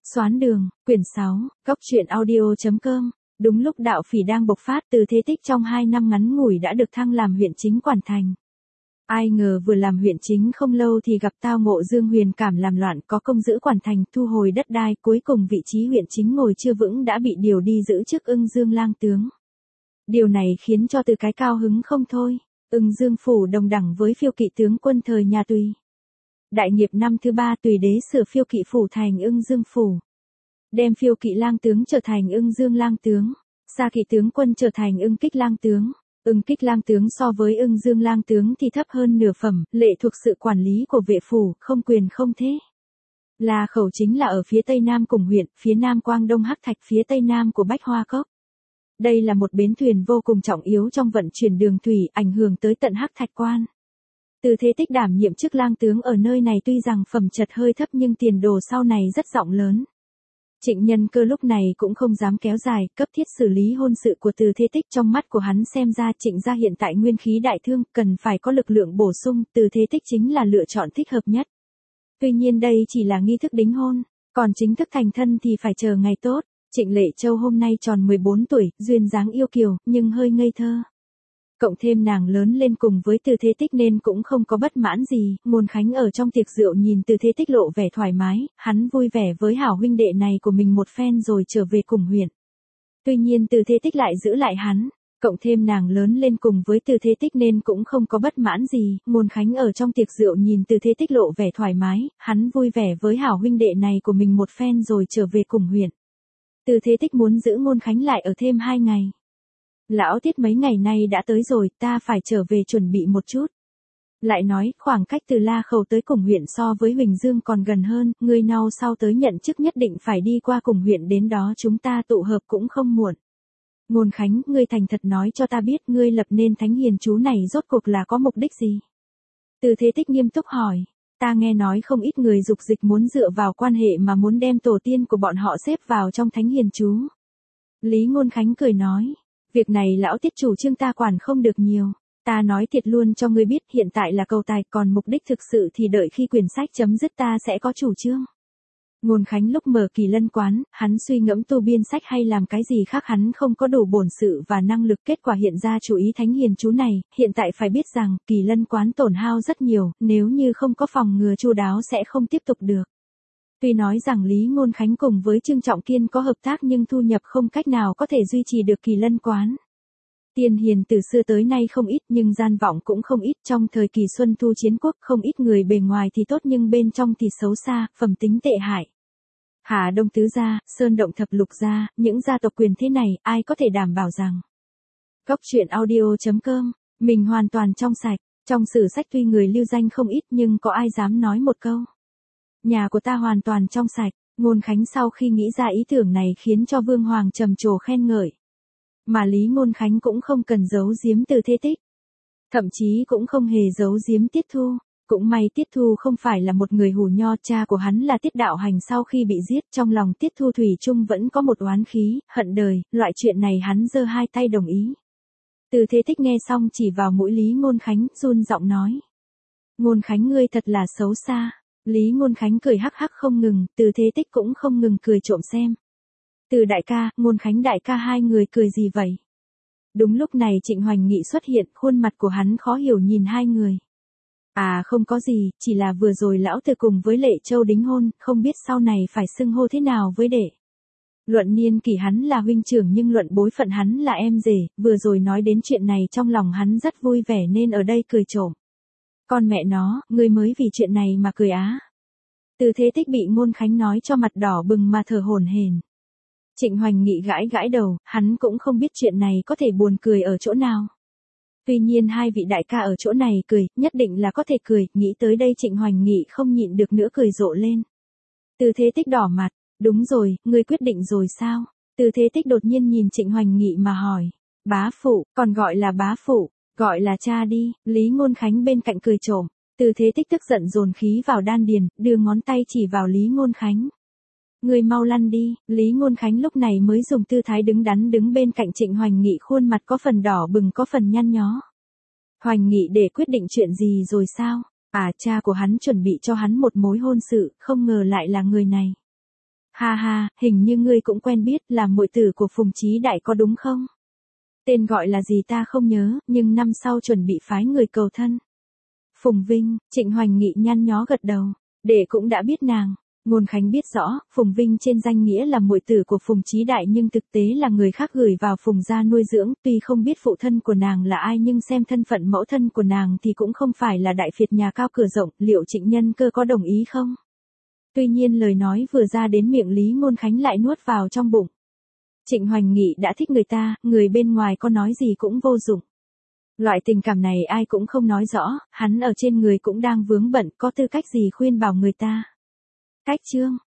Xoán đường, quyển 6, góc truyện audio.com. Đúng lúc Đạo Phỉ đang bộc phát, Từ Thế Tích trong 2 năm ngắn ngủi đã được thăng làm huyện chính Quản Thành. Ai ngờ vừa làm huyện chính không lâu thì gặp tao ngộ Dương Huyền cảm làm loạn, có công giữ Quản Thành, thu hồi đất đai, cuối cùng vị trí huyện chính ngồi chưa vững đã bị điều đi giữ chức Ưng Dương lang tướng. Điều này khiến cho Từ Cái cao hứng không thôi. Ưng Dương phủ đồng đẳng với phiêu kỵ tướng quân thời nhà Tùy. Đại nghiệp năm thứ 3, Tùy đế sửa phiêu kỵ phủ thành Ưng Dương phủ, đem phiêu kỵ lang tướng trở thành Ưng Dương lang tướng, xa kỵ tướng quân trở thành Ưng Kích lang tướng. Ưng Kích lang tướng so với Ưng Dương lang tướng thì thấp hơn nửa phẩm, lệ thuộc sự quản lý của vệ phủ, không quyền không thế. La Khẩu chính là ở phía tây nam cùng huyện, phía nam Quang Đông Hắc Thạch, phía tây nam của Bách Hoa Cốc. Đây là một bến thuyền vô cùng trọng yếu trong vận chuyển đường thủy, ảnh hưởng tới tận Hắc Thạch quan. Từ Thế Tích đảm nhiệm chức lang tướng ở nơi này tuy rằng phẩm chất hơi thấp nhưng tiền đồ sau này rất rộng lớn. Trịnh Nhân Cơ lúc này cũng không dám kéo dài, cấp thiết xử lý hôn sự của Từ Thế Tích. Trong mắt của hắn xem ra Trịnh gia hiện tại nguyên khí đại thương, cần phải có lực lượng bổ sung, Từ Thế Tích chính là lựa chọn thích hợp nhất. Tuy nhiên đây chỉ là nghi thức đính hôn, còn chính thức thành thân thì phải chờ ngày tốt. Trịnh Lệ Châu hôm nay tròn 14 tuổi, duyên dáng yêu kiều, nhưng hơi ngây thơ. Cộng thêm nàng lớn lên cùng với Từ Thế Tích nên cũng không có bất mãn gì. Ngôn Khánh ở trong tiệc rượu nhìn Từ Thế Tích lộ vẻ thoải mái, hắn vui vẻ với hảo huynh đệ này của mình một phen rồi trở về cùng huyện. Tuy nhiên Từ Thế Tích lại giữ lại hắn, cộng thêm nàng lớn lên cùng với Từ Thế Tích nên cũng không có bất mãn gì. Ngôn Khánh ở trong tiệc rượu nhìn Từ Thế Tích lộ vẻ thoải mái, hắn vui vẻ với hảo huynh đệ này của mình một phen rồi trở về cùng huyện. Từ Thế Tích muốn giữ Ngôn Khánh lại ở thêm 2 ngày. Lão Tiết mấy ngày nay đã tới rồi, ta phải trở về chuẩn bị một chút. Lại nói, khoảng cách từ La Khẩu tới cùng huyện so với Huỳnh Dương còn gần hơn, ngươi nào sau tới nhận chức nhất định phải đi qua cùng huyện, đến đó chúng ta tụ hợp cũng không muộn. Ngôn Khánh, ngươi thành thật nói cho ta biết ngươi lập nên thánh hiền chú này rốt cuộc là có mục đích gì? Từ Thế Tích nghiêm túc hỏi. Ta nghe nói không ít người dục dịch muốn dựa vào quan hệ mà muốn đem tổ tiên của bọn họ xếp vào trong thánh hiền chú. Lý Ngôn Khánh cười nói. Việc này lão Tiết chủ trương ta quản không được nhiều. Ta nói thiệt luôn cho ngươi biết, hiện tại là cầu tài, còn mục đích thực sự thì đợi khi quyển sách chấm dứt ta sẽ có chủ trương. Ngôn Khánh lúc mở Kỳ Lân quán, hắn suy ngẫm tu biên sách hay làm cái gì khác, hắn không có đủ bổn sự và năng lực, kết quả hiện ra chú ý thánh hiền chú này. Hiện tại phải biết rằng Kỳ Lân quán tổn hao rất nhiều, nếu như không có phòng ngừa chu đáo sẽ không tiếp tục được. Tuy nói rằng Lý Ngôn Khánh cùng với Trương Trọng Kiên có hợp tác nhưng thu nhập không cách nào có thể duy trì được Kỳ Lân quán. Tiên hiền từ xưa tới nay không ít nhưng gian vọng cũng không ít. Trong thời kỳ Xuân Thu Chiến Quốc không ít người bề ngoài thì tốt nhưng bên trong thì xấu xa, phẩm tính tệ hại. Hà Đông Tứ gia, Sơn Động Thập Lục gia, những gia tộc quyền thế này ai có thể đảm bảo rằng góc truyện audio.com mình hoàn toàn trong sạch. Trong sử sách tuy người lưu danh không ít nhưng có ai dám nói một câu nhà của ta hoàn toàn trong sạch. Ngôn Khánh sau khi nghĩ ra ý tưởng này khiến cho Vương Hoàng trầm trồ khen ngợi. Mà Lý Ngôn Khánh cũng không cần giấu giếm Từ Thế Tích. Thậm chí cũng không hề giấu giếm Tiết Thu. Cũng may Tiết Thu không phải là một người hủ nho, cha của hắn là Tiết Đạo Hành sau khi bị giết, trong lòng Tiết Thu thủy chung vẫn có một oán khí, hận đời, loại chuyện này hắn giơ hai tay đồng ý. Từ Thế Tích nghe xong chỉ vào mũi Lý Ngôn Khánh, run giọng nói. Ngôn Khánh ngươi thật là xấu xa. Lý Ngôn Khánh cười hắc hắc không ngừng, Từ Thế Tích cũng không ngừng cười trộm xem. Từ đại ca, Ngôn Khánh đại ca, hai người cười gì vậy? Đúng lúc này Trịnh Hoành Nghị xuất hiện, khuôn mặt của hắn khó hiểu nhìn hai người. À không có gì, chỉ là vừa rồi lão Từ cùng với Lệ Châu đính hôn, không biết sau này phải xưng hô thế nào với đệ. Luận niên kỷ hắn là huynh trưởng nhưng luận bối phận hắn là em rể, vừa rồi nói đến chuyện này trong lòng hắn rất vui vẻ nên ở đây cười trộm. Con mẹ nó, ngươi mới vì chuyện này mà cười á. Từ Thế Tích bị Ngôn Khánh nói cho mặt đỏ bừng mà thở hổn hển. Trịnh Hoành Nghị gãi gãi đầu, hắn cũng không biết chuyện này có thể buồn cười ở chỗ nào. Tuy nhiên hai vị đại ca ở chỗ này cười, nhất định là có thể cười, nghĩ tới đây Trịnh Hoành Nghị không nhịn được nữa cười rộ lên. Từ Thế Tích đỏ mặt, đúng rồi, ngươi quyết định rồi sao? Từ Thế Tích đột nhiên nhìn Trịnh Hoành Nghị mà hỏi. Bá phụ, còn gọi là bá phụ, gọi là cha đi. Lý Ngôn Khánh bên cạnh cười trộm. Từ Thế Tích tức giận dồn khí vào đan điền, đưa ngón tay chỉ vào Lý Ngôn Khánh. Ngươi mau lăn đi. Lý Ngôn Khánh lúc này mới dùng tư thái đứng đắn đứng bên cạnh Trịnh Hoành Nghị, khuôn mặt có phần đỏ bừng có phần nhăn nhó. Hoành Nghị để quyết định chuyện gì rồi sao? À, cha của hắn chuẩn bị cho hắn một mối hôn sự, không ngờ lại là người này. Ha ha, hình như ngươi cũng quen biết, là muội tử của Phùng Chí Đại có đúng không? Tên gọi là gì ta không nhớ, nhưng năm sau chuẩn bị phái người cầu thân. Phùng Vinh, Trịnh Hoành Nghị nhăn nhó gật đầu, đệ cũng đã biết nàng. Ngôn Khánh biết rõ, Phùng Vinh trên danh nghĩa là muội tử của Phùng Chí Đại nhưng thực tế là người khác gửi vào Phùng gia nuôi dưỡng, tuy không biết phụ thân của nàng là ai nhưng xem thân phận mẫu thân của nàng thì cũng không phải là đại phiệt nhà cao cửa rộng, liệu Trịnh Nhân Cơ có đồng ý không? Tuy nhiên lời nói vừa ra đến miệng Lý Ngôn Khánh lại nuốt vào trong bụng. Trịnh Hoành Nghị đã thích người ta, người bên ngoài có nói gì cũng vô dụng. Loại tình cảm này ai cũng không nói rõ, hắn ở trên người cũng đang vướng bận, có tư cách gì khuyên bảo người ta. Cách chương